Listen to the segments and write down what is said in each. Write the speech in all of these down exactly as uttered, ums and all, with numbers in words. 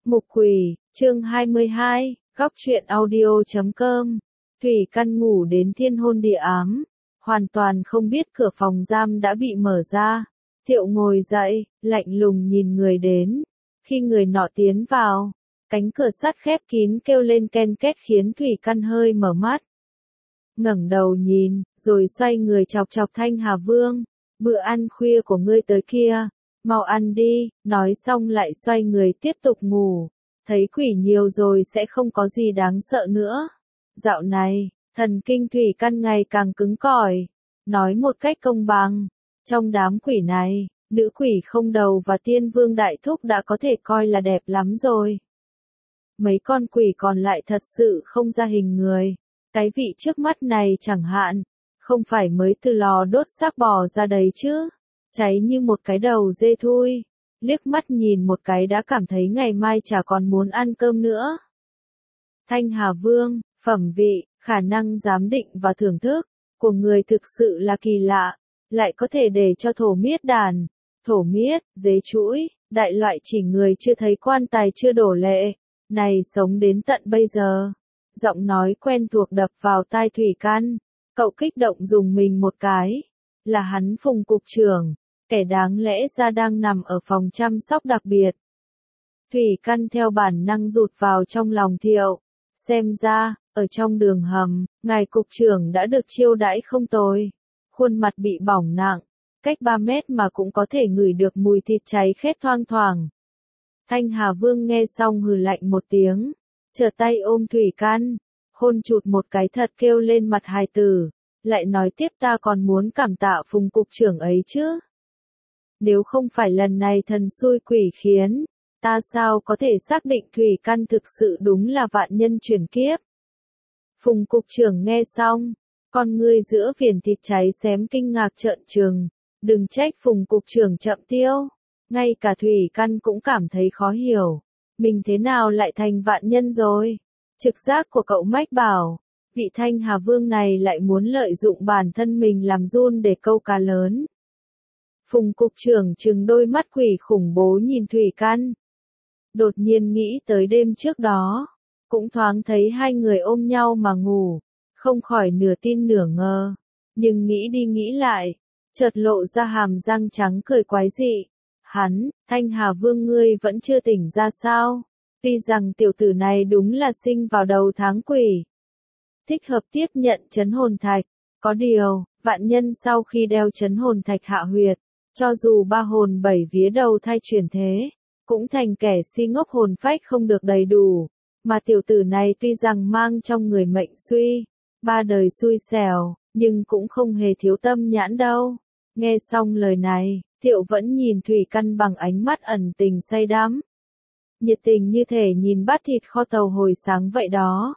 Ngục quỷ, chương hai mươi hai, góc truyện audio chấm com. Thủy Căn ngủ đến thiên hôn địa ám, hoàn toàn không biết cửa phòng giam đã bị mở ra. Thiệu ngồi dậy, lạnh lùng nhìn người đến. Khi người nọ tiến vào, cánh cửa sắt khép kín kêu lên ken két khiến Thủy Căn hơi mở mắt. Ngẩng đầu nhìn, rồi xoay người chọc chọc Thanh Hà Vương. Bữa ăn khuya của ngươi tới kia, mau ăn đi, nói xong lại xoay người tiếp tục ngủ. Thấy quỷ nhiều rồi sẽ không có gì đáng sợ nữa. Dạo này, thần kinh Thủy Căn ngày càng cứng cỏi. Nói một cách công bằng, trong đám quỷ này, nữ quỷ không đầu và tiên vương đại thúc đã có thể coi là đẹp lắm rồi. Mấy con quỷ còn lại thật sự không ra hình người. Cái vị trước mắt này chẳng hạn, không phải mới từ lò đốt xác bò ra đấy chứ. Cháy như một cái đầu dê thui. Liếc mắt nhìn một cái đã cảm thấy ngày mai chả còn muốn ăn cơm nữa. Thanh Hà Vương, phẩm vị, khả năng giám định và thưởng thức của người thực sự là kỳ lạ, lại có thể để cho thổ miết đàn, thổ miết, dế chuỗi, đại loại chỉ người chưa thấy quan tài chưa đổ lệ, này sống đến tận bây giờ. Giọng nói quen thuộc đập vào tai Thủy Căn, cậu kích động dùng mình một cái, là hắn Phùng cục trưởng. Kẻ đáng lẽ ra đang nằm ở phòng chăm sóc đặc biệt. Thủy Căn theo bản năng rụt vào trong lòng Thiệu. Xem ra, ở trong đường hầm, ngài cục trưởng đã được chiêu đãi không tồi. Khuôn mặt bị bỏng nặng, cách ba mét mà cũng có thể ngửi được mùi thịt cháy khét thoang thoảng. Thanh Hà Vương nghe xong hừ lạnh một tiếng, trở tay ôm Thủy Căn, hôn chụt một cái thật kêu lên mặt hài tử, lại nói tiếp ta còn muốn cảm tạ Phùng cục trưởng ấy chứ. Nếu không phải lần này thần xui quỷ khiến, ta sao có thể xác định Thủy Căn thực sự đúng là vạn nhân chuyển kiếp. Phùng cục trưởng nghe xong, con ngươi giữa viền thịt cháy xém kinh ngạc trợn trừng, đừng trách Phùng cục trưởng chậm tiêu. Ngay cả Thủy Căn cũng cảm thấy khó hiểu, mình thế nào lại thành vạn nhân rồi. Trực giác của cậu mách bảo, vị Thanh Hà Vương này lại muốn lợi dụng bản thân mình làm giun để câu cá lớn. Phùng cục trưởng trừng đôi mắt quỷ khủng bố nhìn Thủy Căn. Đột nhiên nghĩ tới đêm trước đó, cũng thoáng thấy hai người ôm nhau mà ngủ, không khỏi nửa tin nửa ngờ, nhưng nghĩ đi nghĩ lại, chợt lộ ra hàm răng trắng cười quái dị. Hắn, Thanh Hà Vương ngươi vẫn chưa tỉnh ra sao? Tuy rằng tiểu tử này đúng là sinh vào đầu tháng quỷ, thích hợp tiếp nhận trấn hồn thạch, có điều, vạn nhân sau khi đeo trấn hồn thạch hạ huyệt, cho dù ba hồn bảy vía đầu thai chuyển thế, cũng thành kẻ si ngốc hồn phách không được đầy đủ, mà tiểu tử này tuy rằng mang trong người mệnh suy, ba đời xui xẻo, nhưng cũng không hề thiếu tâm nhãn đâu. Nghe xong lời này, Thiệu vẫn nhìn Thủy Căn bằng ánh mắt ẩn tình say đắm. Nhiệt tình như thể nhìn bát thịt kho tàu hồi sáng vậy đó.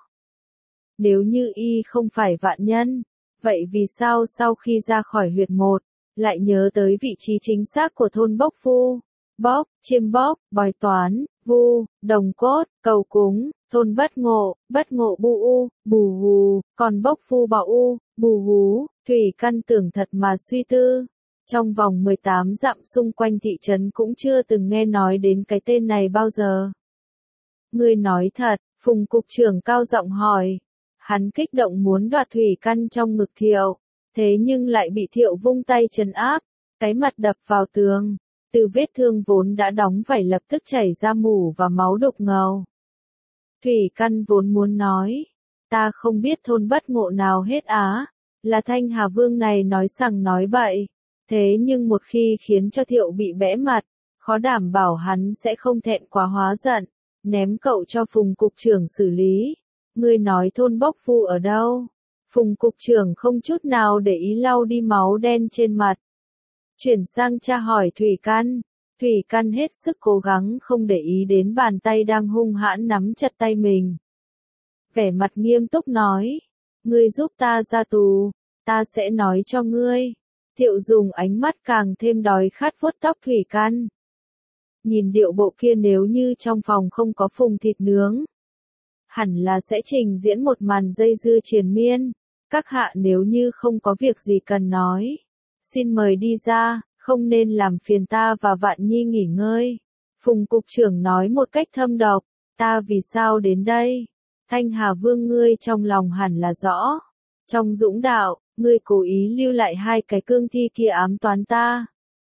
Nếu như y không phải vạn nhân, vậy vì sao sau khi ra khỏi huyệt một, lại nhớ tới vị trí chính xác của thôn Bốc Phu, Bốc, Chiêm Bốc, Bói Toán, Vu, Đồng Cốt, Cầu Cúng, thôn Bất Ngộ, Bất Ngộ Bu U, Bù Hù, còn Bốc Phu Bảo U, Bù Hú. Thủy Căn tưởng thật mà suy tư. Trong vòng mười tám dặm xung quanh thị trấn cũng chưa từng nghe nói đến cái tên này bao giờ. Ngươi nói thật, Phùng cục trưởng cao giọng hỏi. Hắn kích động muốn đoạt Thủy Căn trong ngực Thiệu, thế nhưng lại bị Thiệu vung tay trấn áp, cái mặt đập vào tường, từ vết thương vốn đã đóng vảy lập tức chảy ra mủ và máu đục ngầu. Thủy Căn vốn muốn nói, ta không biết thôn Bất Ngộ nào hết á, là Thanh Hà Vương này nói sằng nói bậy, thế nhưng một khi khiến cho Thiệu bị bẽ mặt, khó đảm bảo hắn sẽ không thẹn quá hóa giận, ném cậu cho Phùng cục trưởng xử lý. Ngươi nói thôn Bốc Phu ở đâu? Phùng cục trưởng không chút nào để ý lau đi máu đen trên mặt. Chuyển sang tra hỏi Thủy Căn. Thủy Căn hết sức cố gắng không để ý đến bàn tay đang hung hãn nắm chặt tay mình. Vẻ mặt nghiêm túc nói. Ngươi giúp ta ra tù, ta sẽ nói cho ngươi. Thiệu dùng ánh mắt càng thêm đói khát vuốt tóc Thủy Căn. Nhìn điệu bộ kia nếu như trong phòng không có phùng thịt nướng, hẳn là sẽ trình diễn một màn dây dưa triền miên. Các hạ nếu như không có việc gì cần nói, xin mời đi ra, không nên làm phiền ta và Vạn Nhi nghỉ ngơi. Phùng cục trưởng nói một cách thâm độc, ta vì sao đến đây? Thanh Hà Vương ngươi trong lòng hẳn là rõ. Trong dũng đạo, ngươi cố ý lưu lại hai cái cương thi kia ám toán ta.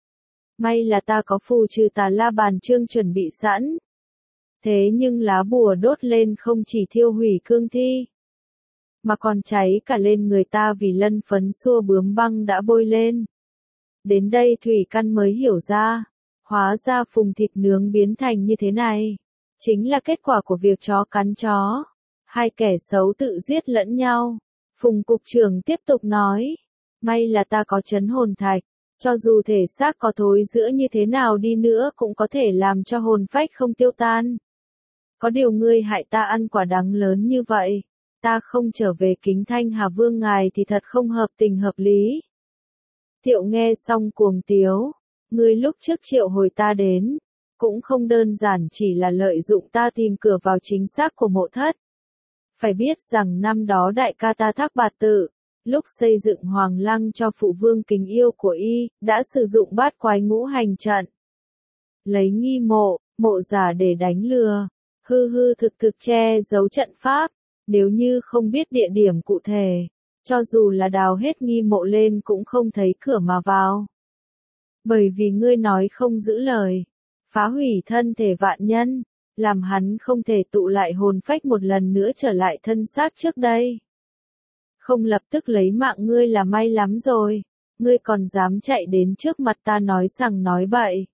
May là ta có phù trừ tà la bàn chương chuẩn bị sẵn. Thế nhưng lá bùa đốt lên không chỉ thiêu hủy cương thi, mà còn cháy cả lên người ta vì lân phấn xua bướm băng đã bôi lên. Đến đây Thủy Căn mới hiểu ra, hóa ra Phùng thịt nướng biến thành như thế này, chính là kết quả của việc chó cắn chó. Hai kẻ xấu tự giết lẫn nhau. Phùng cục trưởng tiếp tục nói, may là ta có trấn hồn thạch, cho dù thể xác có thối rữa như thế nào đi nữa cũng có thể làm cho hồn phách không tiêu tan. Có điều ngươi hại ta ăn quả đắng lớn như vậy, ta không trở về kính Thanh Hà Vương ngài thì thật không hợp tình hợp lý. Thiệu nghe xong cuồng tiếu, ngươi lúc trước triệu hồi ta đến, cũng không đơn giản chỉ là lợi dụng ta tìm cửa vào chính xác của mộ thất. Phải biết rằng năm đó đại ca ta Thác Bạt Tự, lúc xây dựng Hoàng Lăng cho phụ vương kính yêu của y, đã sử dụng bát quái ngũ hành trận. Lấy nghi mộ, mộ giả để đánh lừa, hư hư thực thực che giấu trận pháp, nếu như không biết địa điểm cụ thể, cho dù là đào hết nghi mộ lên cũng không thấy cửa mà vào. Bởi vì ngươi nói không giữ lời, phá hủy thân thể vạn nhân, làm hắn không thể tụ lại hồn phách một lần nữa trở lại thân xác trước đây. Không lập tức lấy mạng ngươi là may lắm rồi, ngươi còn dám chạy đến trước mặt ta nói sằng nói bậy.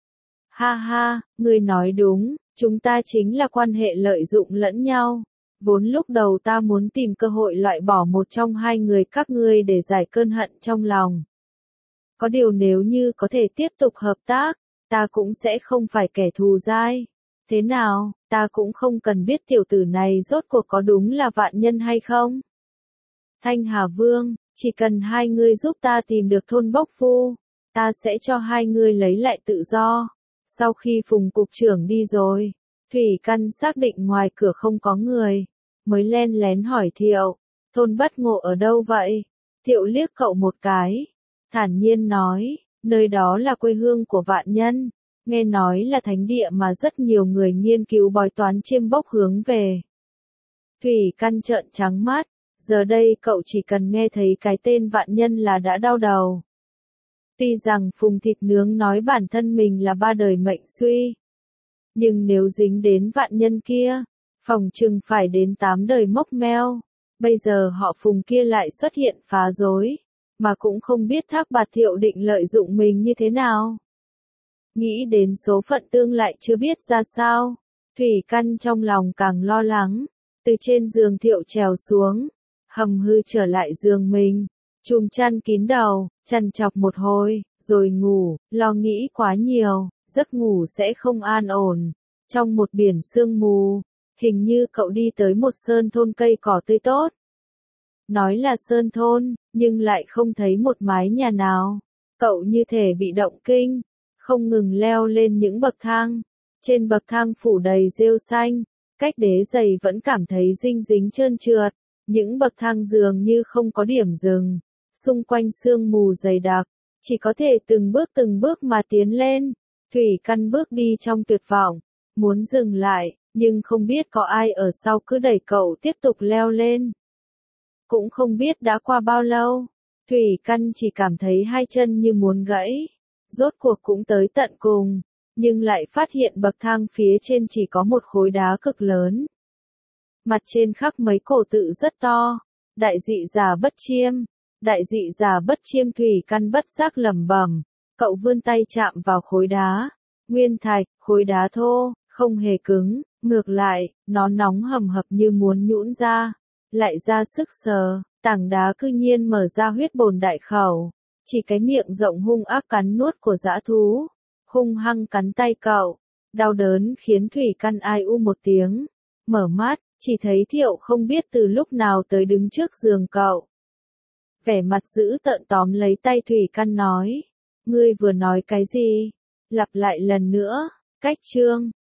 Ha ha, ngươi nói đúng, chúng ta chính là quan hệ lợi dụng lẫn nhau. Vốn lúc đầu ta muốn tìm cơ hội loại bỏ một trong hai người các ngươi để giải cơn hận trong lòng. Có điều nếu như có thể tiếp tục hợp tác, ta cũng sẽ không phải kẻ thù dai. Thế nào, ta cũng không cần biết tiểu tử này rốt cuộc có đúng là vạn nhân hay không. Thanh Hà Vương, chỉ cần hai ngươi giúp ta tìm được thôn Bốc Phu, ta sẽ cho hai ngươi lấy lại tự do. Sau khi Phùng cục trưởng đi rồi, Thủy Căn xác định ngoài cửa không có người, mới len lén hỏi Thiệu, thôn Bất Ngộ ở đâu vậy? Thiệu liếc cậu một cái, thản nhiên nói, nơi đó là quê hương của vạn nhân, nghe nói là thánh địa mà rất nhiều người nghiên cứu bói toán chiêm bốc hướng về. Thủy Căn trợn trắng mắt, giờ đây cậu chỉ cần nghe thấy cái tên vạn nhân là đã đau đầu. Tuy rằng Phùng thịt nướng nói bản thân mình là ba đời mệnh suy, nhưng nếu dính đến vạn nhân kia, phòng chừng phải đến tám đời mốc meo. Bây giờ họ Phùng kia lại xuất hiện phá rối, mà cũng không biết Thác Bạt Thiệu định lợi dụng mình như thế nào. Nghĩ đến số phận tương lại chưa biết ra sao, Thủy Căn trong lòng càng lo lắng, từ trên giường Thiệu trèo xuống, hầm hư trở lại giường mình, chùm chăn kín đầu, chằn chọc một hồi, rồi ngủ, lo nghĩ quá nhiều, giấc ngủ sẽ không an ổn. Trong một biển sương mù, hình như cậu đi tới một sơn thôn cây cỏ tươi tốt. Nói là sơn thôn, nhưng lại không thấy một mái nhà nào. Cậu như thể bị động kinh, không ngừng leo lên những bậc thang. Trên bậc thang phủ đầy rêu xanh, cách đế giày vẫn cảm thấy dinh dính trơn trượt. Những bậc thang dường như không có điểm dừng, xung quanh sương mù dày đặc, chỉ có thể từng bước từng bước mà tiến lên. Thủy Căn bước đi trong tuyệt vọng, muốn dừng lại, nhưng không biết có ai ở sau cứ đẩy cậu tiếp tục leo lên. Cũng không biết đã qua bao lâu, Thủy Căn chỉ cảm thấy hai chân như muốn gãy, rốt cuộc cũng tới tận cùng, nhưng lại phát hiện bậc thang phía trên chỉ có một khối đá cực lớn. Mặt trên khắc mấy cổ tự rất to, đại dị giả bất chiêm, đại dị giả bất chiêm. Thủy Căn bất giác lẩm bẩm, cậu vươn tay chạm vào khối đá, nguyên thạch, khối đá thô, không hề cứng, ngược lại, nó nóng hầm hập như muốn nhũn ra, lại ra sức sờ, tảng đá cư nhiên mở ra huyết bồn đại khẩu, chỉ cái miệng rộng hung ác cắn nuốt của dã thú, hung hăng cắn tay cậu, đau đớn khiến Thủy Căn ai u một tiếng, mở mắt, chỉ thấy Thiệu không biết từ lúc nào tới đứng trước giường cậu. Vẻ mặt dữ tợn tóm lấy tay Thủy Căn nói, ngươi vừa nói cái gì? Lặp lại lần nữa, cách chương.